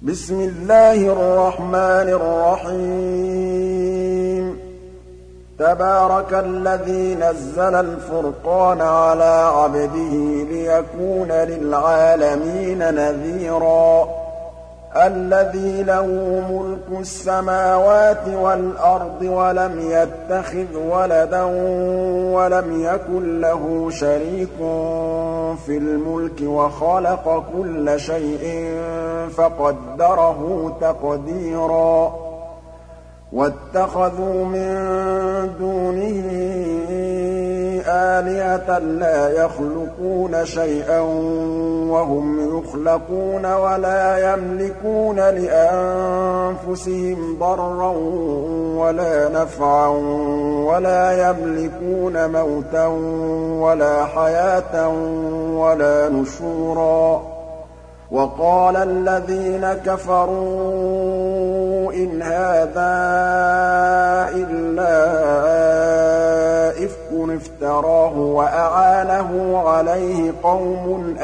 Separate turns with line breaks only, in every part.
بسم الله الرحمن الرحيم تبارك الذي نزل الفرقان على عبده ليكون للعالمين نذيرا الذي له ملك السماوات والأرض ولم يتخذ ولدا ولم يكن له شريك في الملك وخلق كل شيء فقدره تقديرا واتخذوا من دونه آلهة لا يخلقون شيئا وهم يخلقون ولا يملكون لأنفسهم ضرا ولا نفعا ولا يملكون موتا ولا حياة ولا نشورا وقال الذين كفروا إن هذا إلا إفك افتراه وأعانه عليه قوم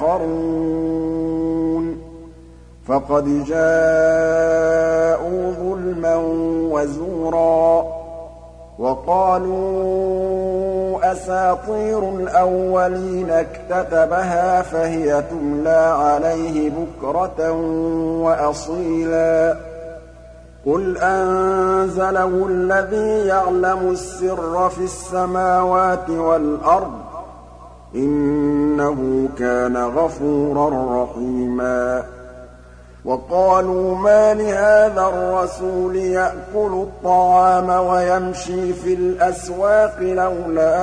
آخرون فقد جاءوا ظلما وزورا وقالوا أساطير الأولين اكتتبها فهي تملى عليه بكرة وأصيلا قل أنزله الذي يعلم السر في السماوات والأرض إنه كان غفورا رحيما وقالوا ما لهذا الرسول يأكل الطعام ويمشي في الأسواق لولا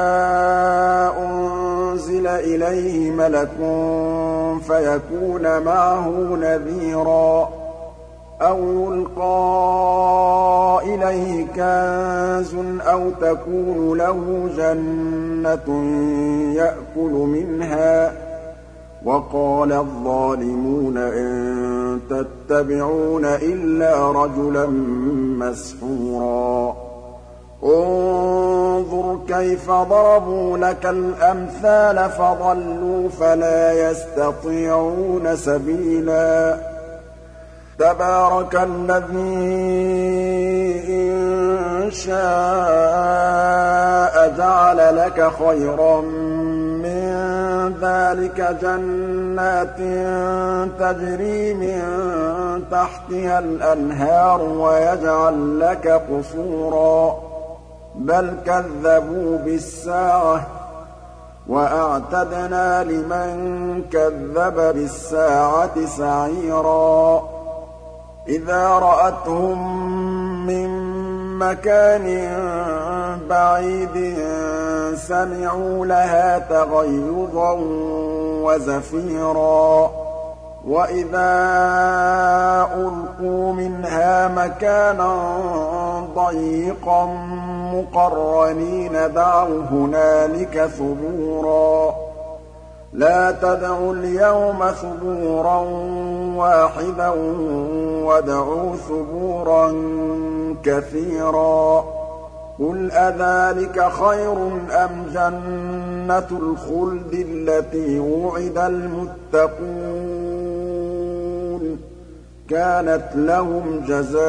أنزل إليه ملك فيكون معه نذيرا أو يلقى إليه كنز أو تكون له جنة يأكل منها وقال الظالمون إن تتبعون إلا رجلا مسحورا انظر كيف ضربوا لك الأمثال فضلوا فلا يستطيعون سبيلا تبارك الذي إن شاء جعل لك خيرا من ذلك جنات تجري من تحتها الأنهار ويجعل لك قصورا بل كذبوا بالساعة وأعتدنا لمن كذب بالساعة سعيرا إذا رأتهم من مكان بعيد سمعوا لها تغيظا وزفيرا وإذا ألقوا منها مكانا ضيقا مقرنين دعوا هنالك ثبورا لا تدعوا اليوم ثبورا واحدا وادعوا ثبورا كثيرا قل أذلك خير أم جنة الخلد التي وعد المتقون كانت لهم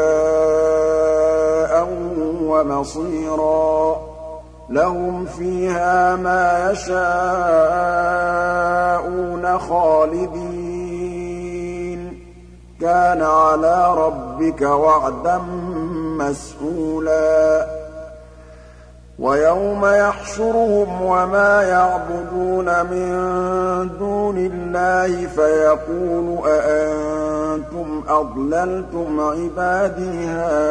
جزاء ومصيرا لهم فيها ما يشاءون خالدين كان على ربك وعدا مسئولا ويوم يحشرهم وما يعبدون من دون الله فيقول أأنتم أضللتم عبادي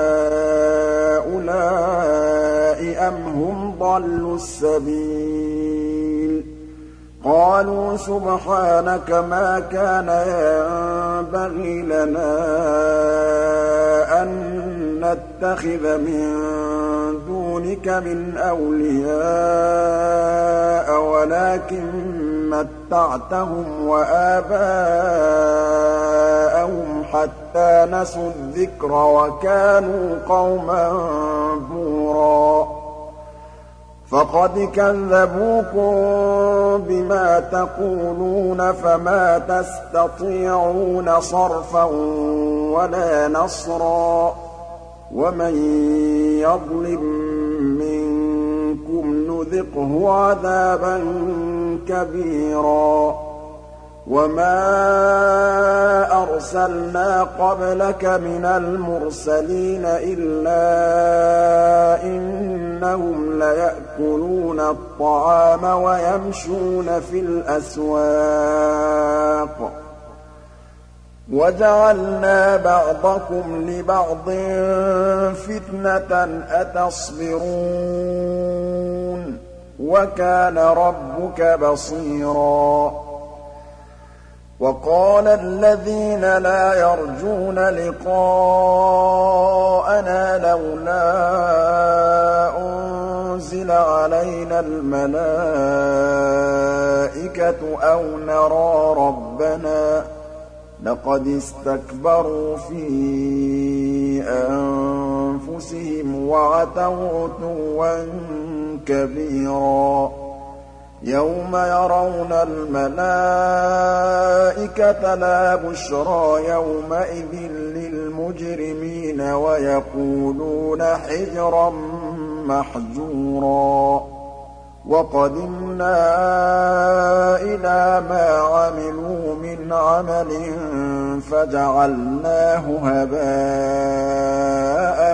هؤلاء أم هم ضلوا السبيل قالوا سبحانك ما كان ينبغي لنا أن نتخذ من دونك من أولياء ولكن متعتهم وآباءهم حتى نسوا الذكر وكانوا قوما بورا فَقَدْ كَذَّبُوكُم بِمَا تَقُولُونَ فَمَا تَسْتَطِيعُونَ صَرْفًا وَلَا نَصْرًا ۚ وَمَن يَظْلِم مِّنكُمْ نُذِقْهُ عَذَابًا كَبِيرًا وَمَا أَرْسَلْنَا قَبْلَكَ مِنَ الْمُرْسَلِينَ إِلَّا إِنَّهُمْ لَيَأْكُلُونَ الطَّعَامَ وَيَمْشُونَ فِي الْأَسْوَاقِ ۗ وَجَعَلْنَا بَعْضَكُمْ لِبَعْضٍ فِتْنَةً أَتَصْبِرُونَ ۗ وَكَانَ رَبُّكَ بَصِيرًا وَقَالَ الَّذِينَ لَا يَرْجُونَ لِقَاءَنَا لَوْلَا أُنزِلَ عَلَيْنَا الْمَلَائِكَةُ أَوْ نَرَىٰ رَبَّنَا ۗ لَقَدِ اسْتَكْبَرُوا فِي أَنفُسِهِمْ وَعَتَوْا عُتُوًّا كَبِيرًا يَوْمَ يَرَوْنَ الْمَلَائِكَةَ لَا بُشْرَىٰ يَوْمَئِذٍ لِّلْمُجْرِمِينَ وَيَقُولُونَ حِجْرًا مَّحْجُورًا وَقَدِمْنَا إِلَىٰ مَا عَمِلُوا مِنْ عَمَلٍ فَجَعَلْنَاهُ هَبَاءً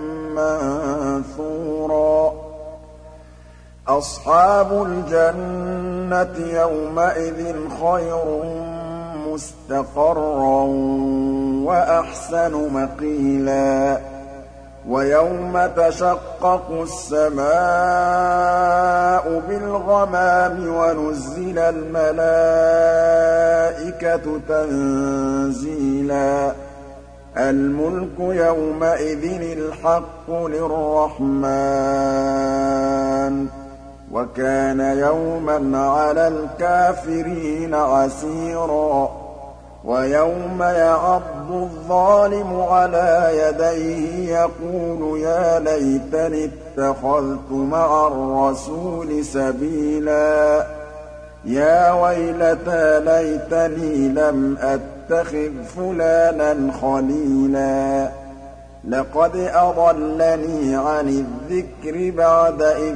مَّنثُورًا أَصْحَابُ الْجَنَّةِ يَوْمَئِذٍ خَيْرٌ مُّسْتَقَرًّا وَأَحْسَنُ مَقِيلًا وَيَوْمَ تَشَقَّقُ السَّمَاءُ بِالْغَمَامِ وَنُزِّلَ الْمَلَائِكَةُ تَنزِيلًا الْمُلْكُ يَوْمَئِذٍ الْحَقُّ لِلرَّحْمَٰنِ ۚ وَكَانَ يَوْمًا عَلَى الْكَافِرِينَ عَسِيرًا وَيَوْمَ يَعَضُّ الظَّالِمُ عَلَىٰ يَدَيْهِ يَقُولُ يَا لَيْتَنِي اتَّخَذْتُ مَعَ الرَّسُولِ سَبِيلًا يَا وَيْلَتَىٰ لَيْتَنِي لَمْ أَتَّخِذْ فُلَانًا خَلِيلًا لَّقَدْ أَضَلَّنِي عَنِ الذِّكْرِ بَعْدَ إِذْ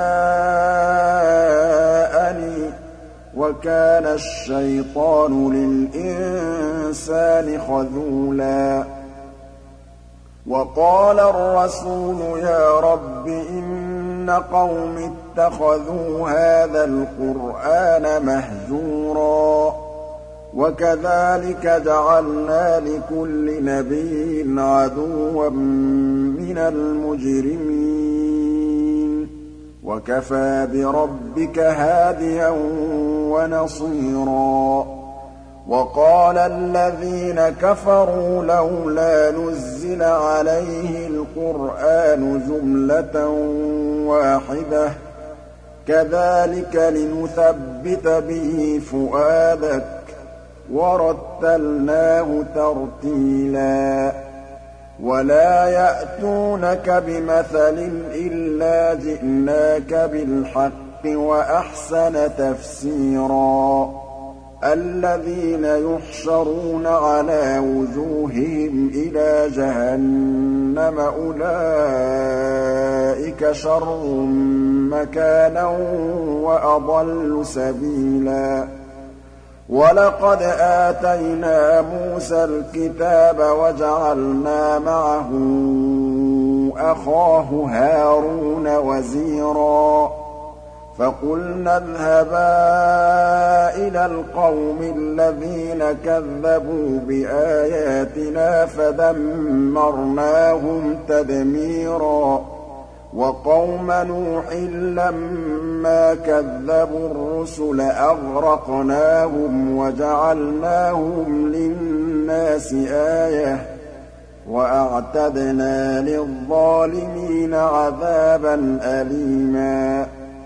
جَاءَنِي ۗ وَكَانَ الشَّيْطَانُ لِلْإِنسَانِ خَذُولًا وَقَالَ الرَّسُولُ يَا رَبِّ إِنَّ قَوْمِي اتَّخَذُوا هَٰذَا الْقُرْآنَ مَهْجُورًا وَكَذَٰلِكَ جَعَلْنَا لِكُلِّ نَبِيٍّ عَدُوًّا مِّنَ الْمُجْرِمِينَ ۗ وَكَفَىٰ بِرَبِّكَ هَادِيًا وَنَصِيرًا وَقَالَ الَّذِينَ كَفَرُوا لَوْلَا نُزِّلَ عَلَيْهِ الْقُرْآنُ جُمْلَةً وَاحِدَةً ۚ كَذَٰلِكَ لِنُثَبِّتَ بِهِ فُؤَادَكَ ۖ وَرَتَّلْنَاهُ تَرْتِيلًا وَلَا يَأْتُونَكَ بِمَثَلٍ إِلَّا جِئْنَاكَ بِالْحَقِّ وَأَحْسَنَ تَفْسِيرًا الَّذِينَ يُحْشَرُونَ عَلَىٰ وُجُوهِهِمْ إِلَىٰ جَهَنَّمَ أُولَٰئِكَ شَرٌّ مَّكَانًا وَأَضَلُّ سَبِيلًا وَلَقَدْ آتَيْنَا مُوسَى الْكِتَابَ وَجَعَلْنَا مَعَهُ أَخَاهُ هَارُونَ وَزِيرًا فَقُلْنَا اذْهَبَا إِلَى الْقَوْمِ الَّذِينَ كَذَّبُوا بِآيَاتِنَا فَدَمَّرْنَاهُمْ تَدْمِيرًا وَقَوْمَ نُوحٍ لَّمَّا كَذَّبُوا الرُّسُلَ أَغْرَقْنَاهُمْ وَجَعَلْنَاهُمْ لِلنَّاسِ آيَةً ۖ وَأَعْتَدْنَا لِلظَّالِمِينَ عَذَابًا أَلِيمًا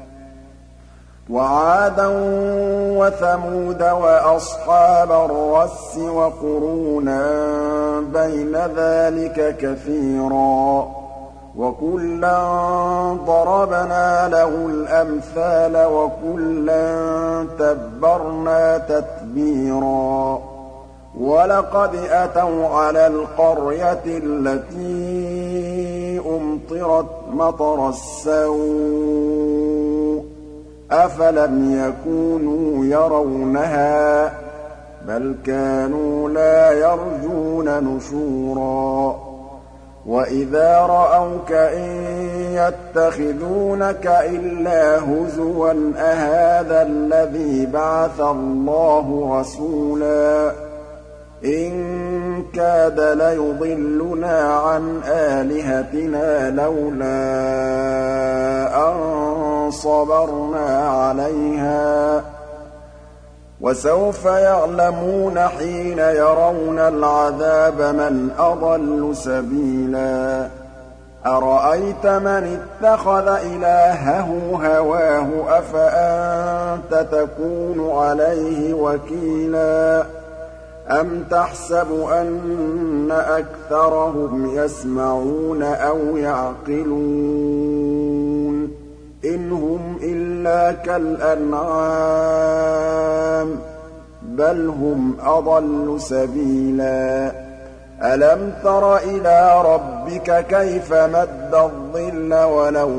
وَعَادًا وَثَمُودَ وَأَصْحَابَ الرَّسِّ وَقُرُونًا بَيْنَ ذَٰلِكَ كَثِيرًا وَكُلًّا ضَرَبْنَا لَهُ الْأَمْثَالَ وَكُلًّا تَبَّرْنَا تَتْبِيرًا وَلَقَدْ أَتَوْا عَلَى الْقَرْيَةِ الَّتِي أُمْطِرَتْ مَطَرَ السَّوْءِ أَفَلَمْ يَكُونُوا يَرَوْنَهَا بَلْ كَانُوا لَا يَرْجُونَ نُشُورًا وَإِذَا رَأَوْكَ إِن يَتَّخِذُونَكَ إِلَّا هُزُوًا أَهَٰذَا الَّذِي بَعَثَ اللَّهُ رَسُولًا إِن كَادَ لَيُضِلُّنَا عَنْ آلِهَتِنَا لَوْلَا أَن صَبَرْنَا عَلَيْهَا ۚ وَسَوْفَ يَعْلَمُونَ حِينَ يَرَوْنَ الْعَذَابَ مَنْ أَضَلُّ سَبِيلًا أَرَأَيْتَ مَنِ اتَّخَذَ إِلَٰهَهُ هَوَاهُ أَفَأَنتَ تَكُونُ عَلَيْهِ وَكِيلًا أَمْ تَحْسَبُ أَنَّ أَكْثَرَهُمْ يَسْمَعُونَ أَوْ يَعْقِلُونَ إِنْ هُمْ إِلَّا كَالْأَنْعَامِ بَلْ هُمْ أَضَلُّ سَبِيلًا أَلَمْ تَرَ إِلَىٰ رَبِّكَ كَيْفَ مَدَّ الظِّلَّ وَلَوْ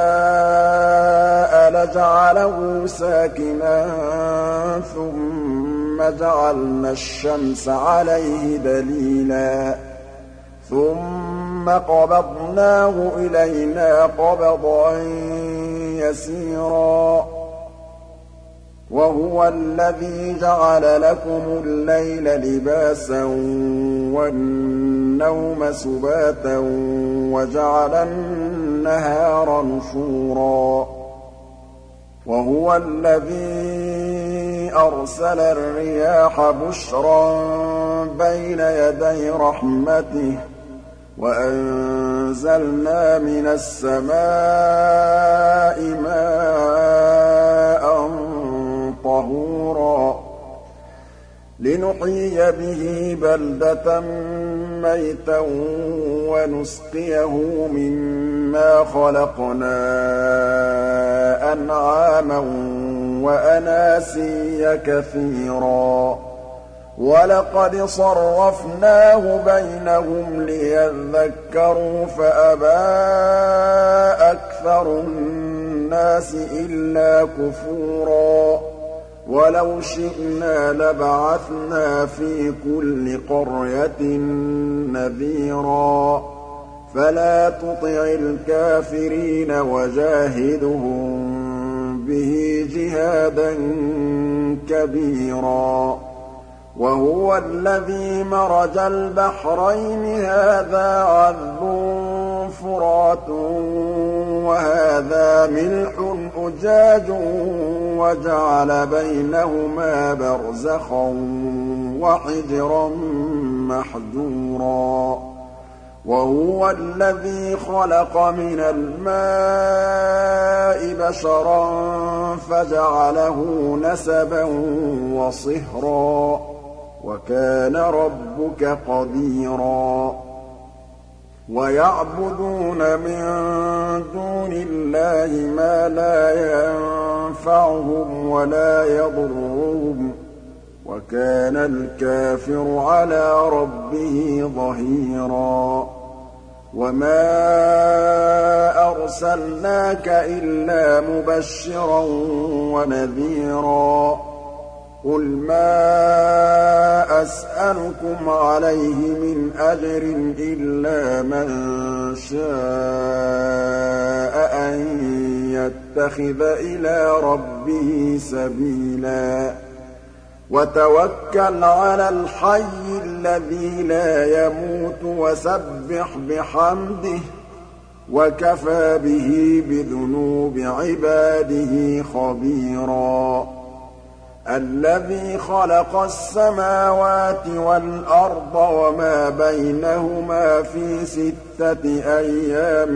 شَاءَ لَجَعَلَهُ سَاكِنًا ثُمَّ جَعَلْنَا الشَّمْسَ عَلَيْهِ دَلِيلًا ثُمَّ قَبَضْنَاهُ إِلَيْنَا قَبْضًا يَسِيرًا وَهُوَ الَّذِي جَعَلَ لَكُمُ اللَّيْلَ لِبَاسًا وَالنَّوْمَ سُبَاتًا وَجَعَلَ النَّهَارَ نُشُورًا وَهُوَ الَّذِي أَرْسَلَ الرِّيَاحَ بُشْرًا بَيْنَ يَدَيْ رَحْمَتِهِ وَأَنزَلْنَا مِنَ السَّمَاءِ مَاءً طَهُورًا لِّنُحْيِيَ بِهِ بَلْدَةً مَّيْتًا وَنُسْقِيَهُ مِمَّا خَلَقْنَا أَنْعَامًا وَأَنَاسِيَّ كَثِيرًا وَلَقَدْ صَرَّفْنَاهُ بَيْنَهُمْ لِيَذَّكَّرُوا فَأَبَىٰ أَكْثَرُ النَّاسِ إِلَّا كُفُورًا وَلَوْ شِئْنَا لَبَعَثْنَا فِي كُلِّ قَرْيَةٍ نَّذِيرًا فَلَا تُطِعِ الْكَافِرِينَ وَجَاهِدْهُم بِهِ جِهَادًا كَبِيرًا وَهُوَ الَّذِي مَرَجَ الْبَحْرَيْنِ هَٰذَا عَذْبٌ فُرَاتٌ وَهَٰذَا مِلْحٌ أُجَاجٌ وَجَعَلَ بَيْنَهُمَا بَرْزَخًا وَحِجْرًا مَّحْجُورًا وَهُوَ الَّذِي خَلَقَ مِنَ الْمَاءِ بَشَرًا فَجَعَلَهُ نَسَبًا وَصِهْرًا وَكَانَ رَبُّكَ قَدِيرًا وَيَعْبُدُونَ مِن دُونِ اللَّهِ مَا لَا يَنفَعُهُمْ وَلَا يَضُرُّهُمْ وَكَانَ الْكَافِرُ عَلَىٰ رَبِّهِ ظَهِيرًا وَمَا أَرْسَلْنَاكَ إِلَّا مُبَشِّرًا وَنَذِيرًا قُلْ مَا أَسْأَلُكُمْ عَلَيْهِ مِنْ أَجْرٍ إِلَّا مَن شَاءَ أَن يَتَّخِذَ إِلَىٰ رَبِّهِ سَبِيلًا وَتَوَكَّلْ عَلَى الْحَيِّ الَّذِي لَا يَمُوتُ وَسَبِّحْ بِحَمْدِهِ وَكَفَىٰ بِهِ بِذُنُوبِ عِبَادِهِ خَبِيرًا الَّذِي خَلَقَ السَّمَاوَاتِ وَالْأَرْضَ وَمَا بَيْنَهُمَا فِي 6 أَيَّامٍ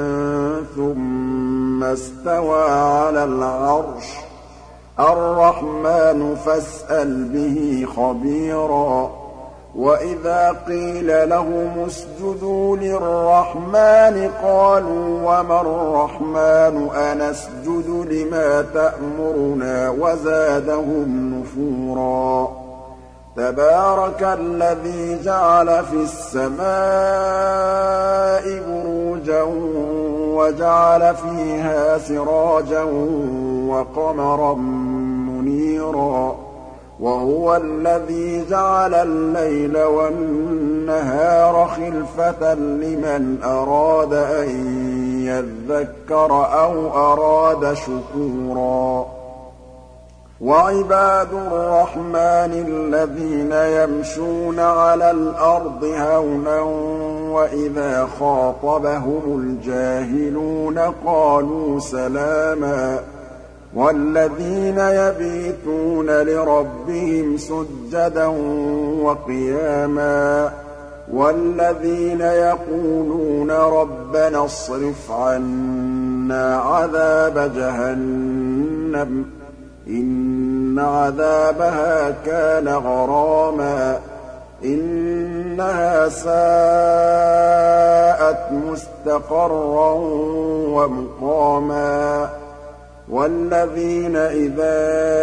ثُمَّ اسْتَوَىٰ عَلَى الْعَرْشِ الرَّحْمَٰنُ فَاسْأَلْ بِهِ خَبِيرًا وَإِذَا قِيلَ لَهُمُ اسْجُدُوا لِلرَّحْمَٰنِ قَالُوا وَمَا الرَّحْمَٰنُ أَنَسْجُدُ لِمَا تَأْمُرُنَا وَزَادَهُمْ نُفُورًا تَبَارَكَ الَّذِي جَعَلَ فِي السَّمَاءِ بُرُوجًا وَجَعَلَ فِيهَا سِرَاجًا وَقَمَرًا مُّنِيرًا وَهُوَ الَّذِي جَعَلَ اللَّيْلَ وَالنَّهَارَ خِلْفَةً لِّمَنْ أَرَادَ أَن يَذَّكَّرَ أَوْ أَرَادَ شُكُورًا وَعِبَادُ الرَّحْمَٰنِ الَّذِينَ يَمْشُونَ عَلَى الْأَرْضِ هَوْنًا وَإِذَا خَاطَبَهُمُ الْجَاهِلُونَ قَالُوا سَلَامًا وَالَّذِينَ يَبِيتُونَ لِرَبِّهِمْ سُجَّدًا وَقِيَامًا وَالَّذِينَ يَقُولُونَ رَبَّنَا اصْرِفْ عَنَّا عَذَابَ جَهَنَّمَ إِنَّ عَذَابَهَا كَانَ غَرَامًا إِنَّهَا سَاءَتْ مُسْتَقَرًّا وَمُقَامًا وَالَّذِينَ إِذَا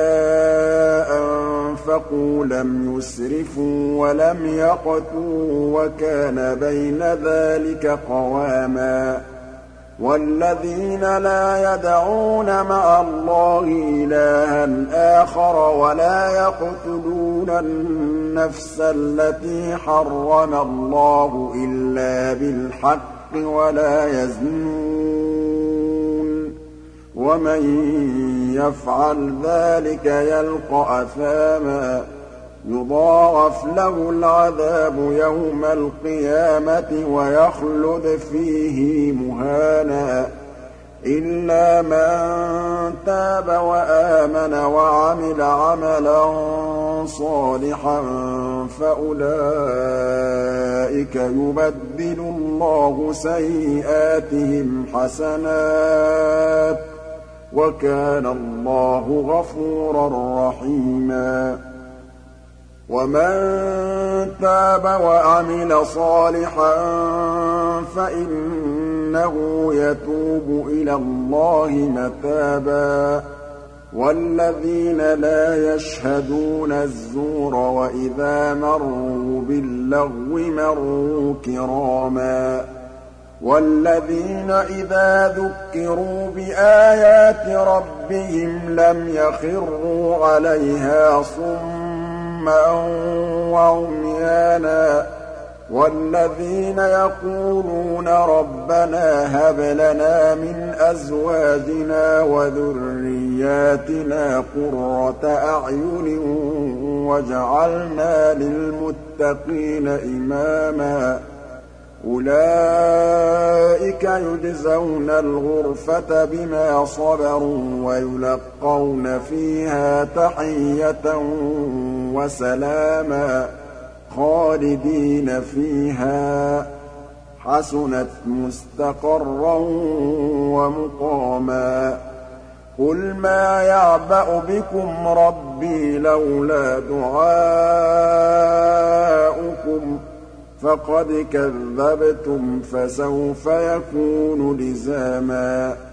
أَنفَقُوا لَمْ يُسْرِفُوا وَلَمْ يَقْتُرُوا وَكَانَ بَيْنَ ذَٰلِكَ قَوَامًا وَالَّذِينَ لَا يَدْعُونَ مَعَ اللَّهِ إِلَٰهًا آخَرَ وَلَا يَقْتُلُونَ النَّفْسَ الَّتِي حَرَّمَ اللَّهُ إِلَّا بِالْحَقِّ وَلَا يَزْنُونَ وَمَن يَفْعَلْ ذَٰلِكَ يَلْقَ أَثَامًا يُضَاعَفْ لَهُ الْعَذَابُ يَوْمَ الْقِيَامَةِ وَيَخْلُدْ فِيهِ مُهَانًا إِلَّا مَن تَابَ وَآمَنَ وَعَمِلَ عَمَلًا صَالِحًا فَأُولَٰئِكَ يُبَدِّلُ اللَّهُ سَيِّئَاتِهِمْ حَسَنَاتٍ ۗ وَكَانَ اللَّهُ غَفُورًا رَّحِيمًا وَمَن تَابَ وَعَمِلَ صَالِحًا فَإِنَّهُ يَتُوبُ إِلَى اللَّهِ مَتَابًا وَالَّذِينَ لَا يَشْهَدُونَ الزُّورَ وَإِذَا مَرُّوا بِاللَّغْوِ مَرُّوا كِرَامًا وَالَّذِينَ إِذَا ذُكِّرُوا بِآيَاتِ رَبِّهِمْ لَمْ يَخِرُّوا عَلَيْهَا صُمًّا وَعُمْيَانًا وَالَّذِينَ يَقُولُونَ رَبَّنَا هَبْ لَنَا مِنْ أَزْوَاجِنَا وَذُرِّيَّاتِنَا قُرَّةَ أَعْيُنٍ وَاجْعَلْنَا لِلْمُتَّقِينَ إِمَامًا أُولَٰئِكَ يُجْزَوْنَ الْغُرْفَةَ بِمَا صَبَرُوا وَيُلَقَّوْنَ فِيهَا تَحِيَّةً وَسَلَامًا خَالِدِينَ فِيهَا حَسُنَتْ مُسْتَقَرًّا وَمُقَامًا قُلْ مَا يَعْبَأُ بِكُمْ رَبِّي لَوْلَا دُعَاؤُكُمْ فَقَدْ كَذَّبْتُمْ فَسَوْفَ يَكُونُ لِزَامًا